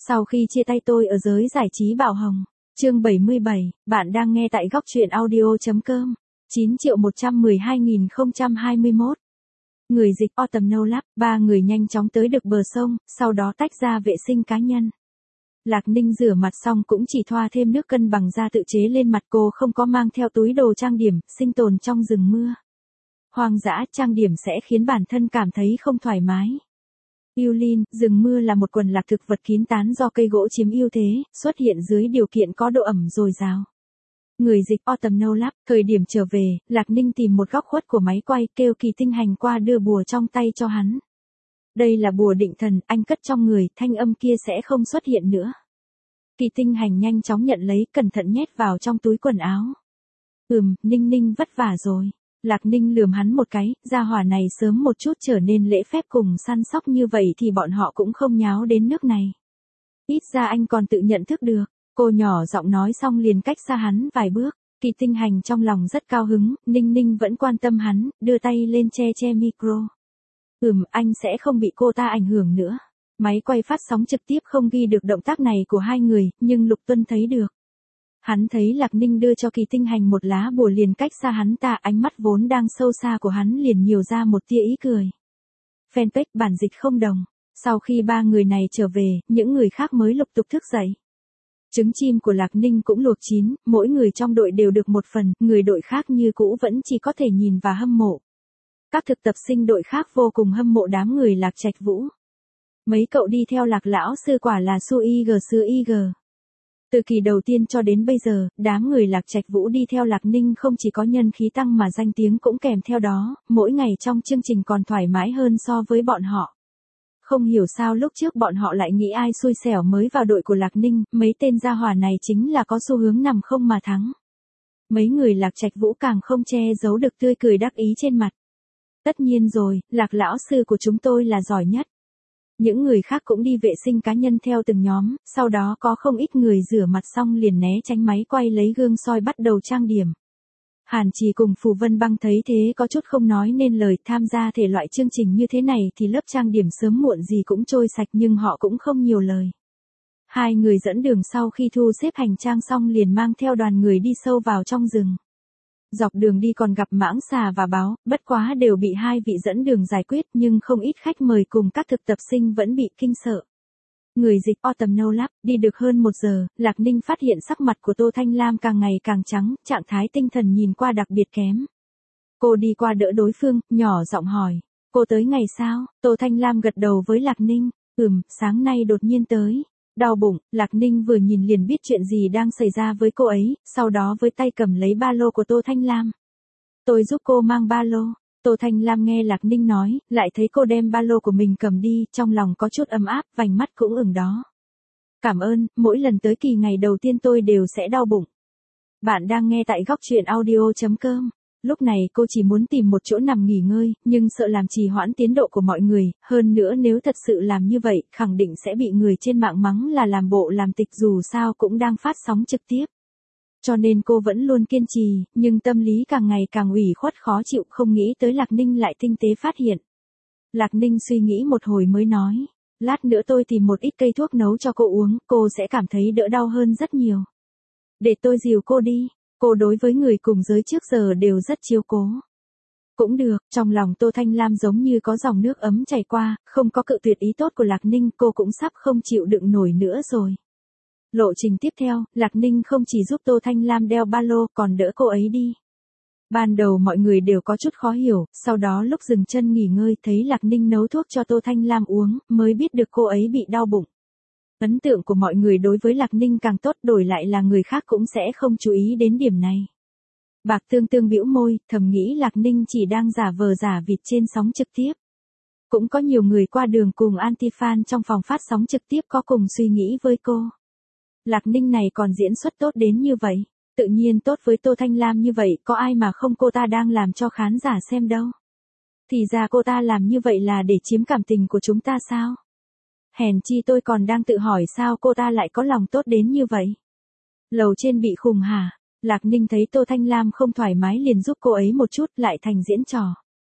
Sau khi chia tay tôi ở giới giải trí Bảo Hồng. Chương 77, bạn đang nghe tại góc truyện audio.com. 9.112.021. Người dịch Autumn No Lab, ba người nhanh chóng tới được bờ sông, sau đó tách ra vệ sinh cá nhân. Lạc Ninh rửa mặt xong cũng chỉ thoa thêm nước cân bằng da tự chế lên mặt, cô không có mang theo túi đồ trang điểm, sinh tồn trong rừng mưa. Hoang dã, trang điểm sẽ khiến bản thân cảm thấy không thoải mái. Yulin, rừng mưa là một quần lạc thực vật kín tán do cây gỗ chiếm ưu thế, xuất hiện dưới điều kiện có độ ẩm dồi dào. Người dịch Autumn No Lab, thời điểm trở về, Lạc Ninh tìm một góc khuất của máy quay, kêu Kỳ Tinh Hành qua đưa bùa trong tay cho hắn. Đây là bùa định thần, anh cất trong người, thanh âm kia sẽ không xuất hiện nữa. Kỳ Tinh Hành nhanh chóng nhận lấy, cẩn thận nhét vào trong túi quần áo. Ninh Ninh vất vả rồi. Lạc Ninh lườm hắn một cái, gia hỏa này sớm một chút trở nên lễ phép cùng săn sóc như vậy thì bọn họ cũng không nháo đến nước này. Ít ra anh còn tự nhận thức được. Cô nhỏ giọng nói xong liền cách xa hắn vài bước. Kỳ Tinh Hành trong lòng rất cao hứng, Ninh Ninh vẫn quan tâm hắn, đưa tay lên che micro. Anh sẽ không bị cô ta ảnh hưởng nữa. Máy quay phát sóng trực tiếp không ghi được động tác này của hai người, nhưng Lục Tuân thấy được. Hắn thấy Lạc Ninh đưa cho Kỳ Tinh Hành một lá bùa liền cách xa hắn ta, ánh mắt vốn đang sâu xa của hắn liền nhiều ra một tia ý cười. Fanpage bản dịch không đồng. Sau khi ba người này trở về, những người khác mới lục tục thức dậy. Trứng chim của Lạc Ninh cũng luộc chín, mỗi người trong đội đều được một phần, người đội khác như cũ vẫn chỉ có thể nhìn và hâm mộ. Các thực tập sinh đội khác vô cùng hâm mộ đám người Lạc Trạch Vũ. Mấy cậu đi theo Lạc lão sư quả là su IG sư IG. Từ kỳ đầu tiên cho đến bây giờ, đám người Lạc Trạch Vũ đi theo Lạc Ninh không chỉ có nhân khí tăng mà danh tiếng cũng kèm theo đó, mỗi ngày trong chương trình còn thoải mái hơn so với bọn họ. Không hiểu sao lúc trước bọn họ lại nghĩ ai xui xẻo mới vào đội của Lạc Ninh, mấy tên gia hỏa này chính là có xu hướng nằm không mà thắng. Mấy người Lạc Trạch Vũ càng không che giấu được tươi cười đắc ý trên mặt. Tất nhiên rồi, Lạc lão sư của chúng tôi là giỏi nhất. Những người khác cũng đi vệ sinh cá nhân theo từng nhóm, sau đó có không ít người rửa mặt xong liền né tránh máy quay lấy gương soi bắt đầu trang điểm. Hàn Trì cùng Phù Vân Băng thấy thế có chút không nói nên lời, tham gia thể loại chương trình như thế này thì lớp trang điểm sớm muộn gì cũng trôi sạch nhưng họ cũng không nhiều lời. Hai người dẫn đường sau khi thu xếp hành trang xong liền mang theo đoàn người đi sâu vào trong rừng. Dọc đường đi còn gặp mãng xà và báo, bất quá đều bị hai vị dẫn đường giải quyết nhưng không ít khách mời cùng các thực tập sinh vẫn bị kinh sợ. Người dịch Autumn No Lab, đi được hơn 1 giờ, Lạc Ninh phát hiện sắc mặt của Tô Thanh Lam càng ngày càng trắng, trạng thái tinh thần nhìn qua đặc biệt kém. Cô đi qua đỡ đối phương, nhỏ giọng hỏi, cô tới ngày sao? Tô Thanh Lam gật đầu với Lạc Ninh, sáng nay đột nhiên tới. Đau bụng, Lạc Ninh vừa nhìn liền biết chuyện gì đang xảy ra với cô ấy, sau đó với tay cầm lấy ba lô của Tô Thanh Lam. Tôi giúp cô mang ba lô. Tô Thanh Lam nghe Lạc Ninh nói, lại thấy cô đem ba lô của mình cầm đi, trong lòng có chút ấm áp, vành mắt cũng ửng đó. Cảm ơn, mỗi lần tới kỳ ngày đầu tiên tôi đều sẽ đau bụng. Bạn đang nghe tại góc truyện audio.com. Lúc này cô chỉ muốn tìm một chỗ nằm nghỉ ngơi, nhưng sợ làm trì hoãn tiến độ của mọi người, hơn nữa nếu thật sự làm như vậy, khẳng định sẽ bị người trên mạng mắng là làm bộ làm tịch dù sao cũng đang phát sóng trực tiếp. Cho nên cô vẫn luôn kiên trì, nhưng tâm lý càng ngày càng ủy khuất khó chịu, không nghĩ tới Lạc Ninh lại tinh tế phát hiện. Lạc Ninh suy nghĩ một hồi mới nói, lát nữa tôi tìm một ít cây thuốc nấu cho cô uống, cô sẽ cảm thấy đỡ đau hơn rất nhiều. Để tôi dìu cô đi. Cô đối với người cùng giới trước giờ đều rất chiếu cố. Cũng được, trong lòng Tô Thanh Lam giống như có dòng nước ấm chảy qua, không có cự tuyệt ý tốt của Lạc Ninh, cô cũng sắp không chịu đựng nổi nữa rồi. Lộ trình tiếp theo, Lạc Ninh không chỉ giúp Tô Thanh Lam đeo ba lô, còn đỡ cô ấy đi. Ban đầu mọi người đều có chút khó hiểu, sau đó lúc dừng chân nghỉ ngơi thấy Lạc Ninh nấu thuốc cho Tô Thanh Lam uống, mới biết được cô ấy bị đau bụng. Ấn tượng của mọi người đối với Lạc Ninh càng tốt, đổi lại là người khác cũng sẽ không chú ý đến điểm này. Bạc Tương Tương bĩu môi, thầm nghĩ Lạc Ninh chỉ đang giả vờ giả vịt trên sóng trực tiếp. Cũng có nhiều người qua đường cùng anti-fan trong phòng phát sóng trực tiếp có cùng suy nghĩ với cô. Lạc Ninh này còn diễn xuất tốt đến như vậy, tự nhiên tốt với Tô Thanh Lam như vậy, có ai mà không cô ta đang làm cho khán giả xem đâu. Thì ra cô ta làm như vậy là để chiếm cảm tình của chúng ta sao? Hèn chi tôi còn đang tự hỏi sao cô ta lại có lòng tốt đến như vậy. Lầu trên bị khùng hả? Lạc Ninh thấy Tô Thanh Lam không thoải mái liền giúp cô ấy một chút, lại thành diễn trò.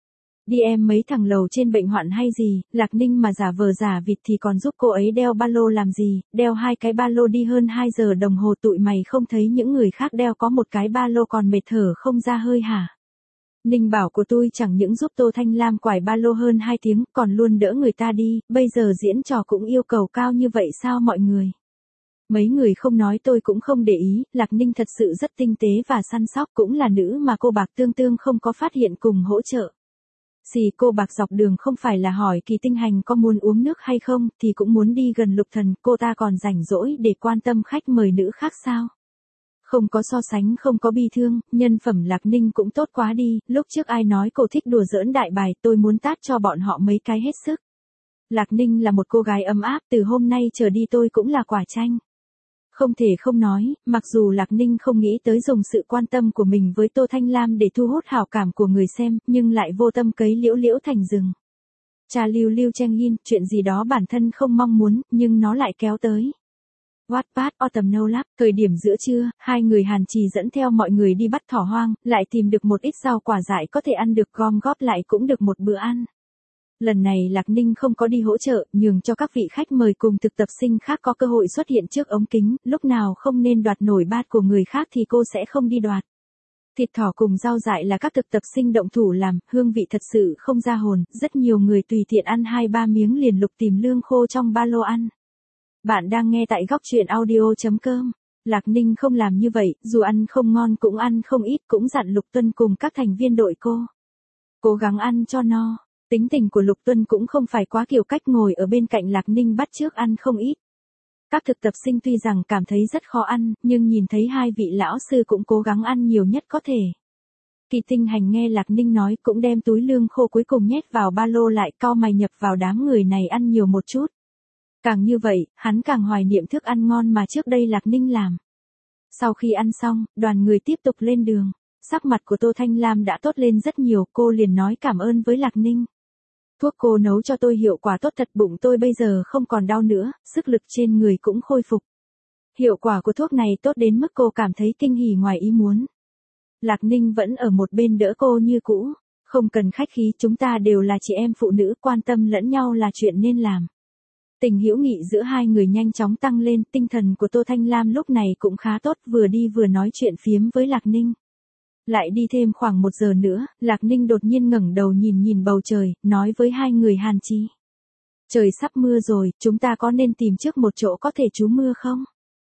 Đi em mấy thằng lầu trên bệnh hoạn hay gì, Lạc Ninh mà giả vờ giả vịt thì còn giúp cô ấy đeo ba lô làm gì, đeo 2 cái ba lô đi hơn 2 giờ đồng hồ tụi mày không thấy những người khác đeo có một cái ba lô còn mệt thở không ra hơi hả? Ninh bảo của tôi chẳng những giúp Tô Thanh Lam quải ba lô hơn 2 tiếng còn luôn đỡ người ta đi, bây giờ diễn trò cũng yêu cầu cao như vậy sao mọi người? Mấy người không nói tôi cũng không để ý, Lạc Ninh thật sự rất tinh tế và săn sóc cũng là nữ mà cô Bạc Tương Tương không có phát hiện cùng hỗ trợ. Xì cô Bạc dọc đường không phải là hỏi Kỳ Tinh Hành có muốn uống nước hay không thì cũng muốn đi gần Lục Thần, cô ta còn rảnh rỗi để quan tâm khách mời nữ khác sao? Không có so sánh không có bi thương, nhân phẩm Lạc Ninh cũng tốt quá đi, lúc trước ai nói cô thích đùa giỡn đại bài tôi muốn tát cho bọn họ mấy cái hết sức. Lạc Ninh là một cô gái ấm áp từ hôm nay trở đi tôi cũng là quả chanh. Không thể không nói, mặc dù Lạc Ninh không nghĩ tới dùng sự quan tâm của mình với Tô Thanh Lam để thu hút hảo cảm của người xem, nhưng lại vô tâm cấy liễu liễu thành rừng. Cha lưu lưu tranh in, chuyện gì đó bản thân không mong muốn, nhưng nó lại kéo tới. Wattpad Autumn No Lab, thời điểm giữa trưa, hai người Hàn Trì dẫn theo mọi người đi bắt thỏ hoang, lại tìm được một ít rau quả dại có thể ăn được gom góp lại cũng được một bữa ăn. Lần này Lạc Ninh không có đi hỗ trợ, nhường cho các vị khách mời cùng thực tập sinh khác có cơ hội xuất hiện trước ống kính, lúc nào không nên đoạt nổi bát của người khác thì cô sẽ không đi đoạt. Thịt thỏ cùng rau dại là các thực tập sinh động thủ làm, hương vị thật sự không ra hồn, rất nhiều người tùy tiện ăn 2-3 miếng liền lục tìm lương khô trong ba lô ăn. Bạn đang nghe tại góc truyện audio.com. Lạc Ninh không làm như vậy, dù ăn không ngon cũng ăn không ít, cũng dặn Lục Tuân cùng các thành viên đội cô. Cố gắng ăn cho no. Tính tình của Lục Tuân cũng không phải quá kiểu cách ngồi ở bên cạnh Lạc Ninh bắt chước ăn không ít. Các thực tập sinh tuy rằng cảm thấy rất khó ăn, nhưng nhìn thấy hai vị lão sư cũng cố gắng ăn nhiều nhất có thể. Kỳ Tinh Hành nghe Lạc Ninh nói cũng đem túi lương khô cuối cùng nhét vào ba lô lại, cau mày nhập vào đám người này ăn nhiều một chút. Càng như vậy, hắn càng hoài niệm thức ăn ngon mà trước đây Lạc Ninh làm. Sau khi ăn xong, đoàn người tiếp tục lên đường. Sắc mặt của Tô Thanh Lam đã tốt lên rất nhiều, cô liền nói cảm ơn với Lạc Ninh. Thuốc cô nấu cho tôi hiệu quả tốt thật, bụng tôi bây giờ không còn đau nữa, sức lực trên người cũng khôi phục. Hiệu quả của thuốc này tốt đến mức cô cảm thấy kinh hỉ ngoài ý muốn. Lạc Ninh vẫn ở một bên đỡ cô như cũ, không cần khách khí, chúng ta đều là chị em phụ nữ, quan tâm lẫn nhau là chuyện nên làm. Tình hữu nghị giữa hai người nhanh chóng tăng lên, tinh thần của Tô Thanh Lam lúc này cũng khá tốt, vừa đi vừa nói chuyện phiếm với Lạc Ninh. Lại đi thêm khoảng 1 giờ nữa, Lạc Ninh đột nhiên ngẩng đầu nhìn bầu trời, nói với hai người Hàn Trì. Trời sắp mưa rồi, chúng ta có nên tìm trước một chỗ có thể trú mưa không?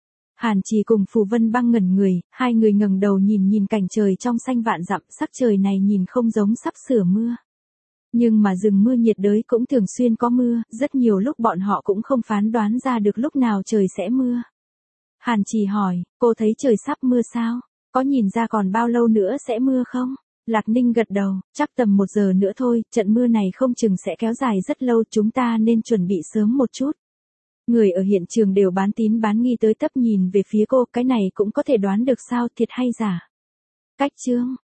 Hàn Trì cùng Phù Vân Băng ngẩn người, hai người ngẩng đầu nhìn cảnh trời trong xanh vạn dặm, sắc trời này nhìn không giống sắp sửa mưa. Nhưng mà rừng mưa nhiệt đới cũng thường xuyên có mưa, rất nhiều lúc bọn họ cũng không phán đoán ra được lúc nào trời sẽ mưa. Hàn Trì hỏi, cô thấy trời sắp mưa sao? Có nhìn ra còn bao lâu nữa sẽ mưa không? Lạc Ninh gật đầu, chắc tầm 1 giờ nữa thôi, trận mưa này không chừng sẽ kéo dài rất lâu, chúng ta nên chuẩn bị sớm một chút. Người ở hiện trường đều bán tín bán nghi tới tấp nhìn về phía cô, cái này cũng có thể đoán được sao, thiệt hay giả? Cách chương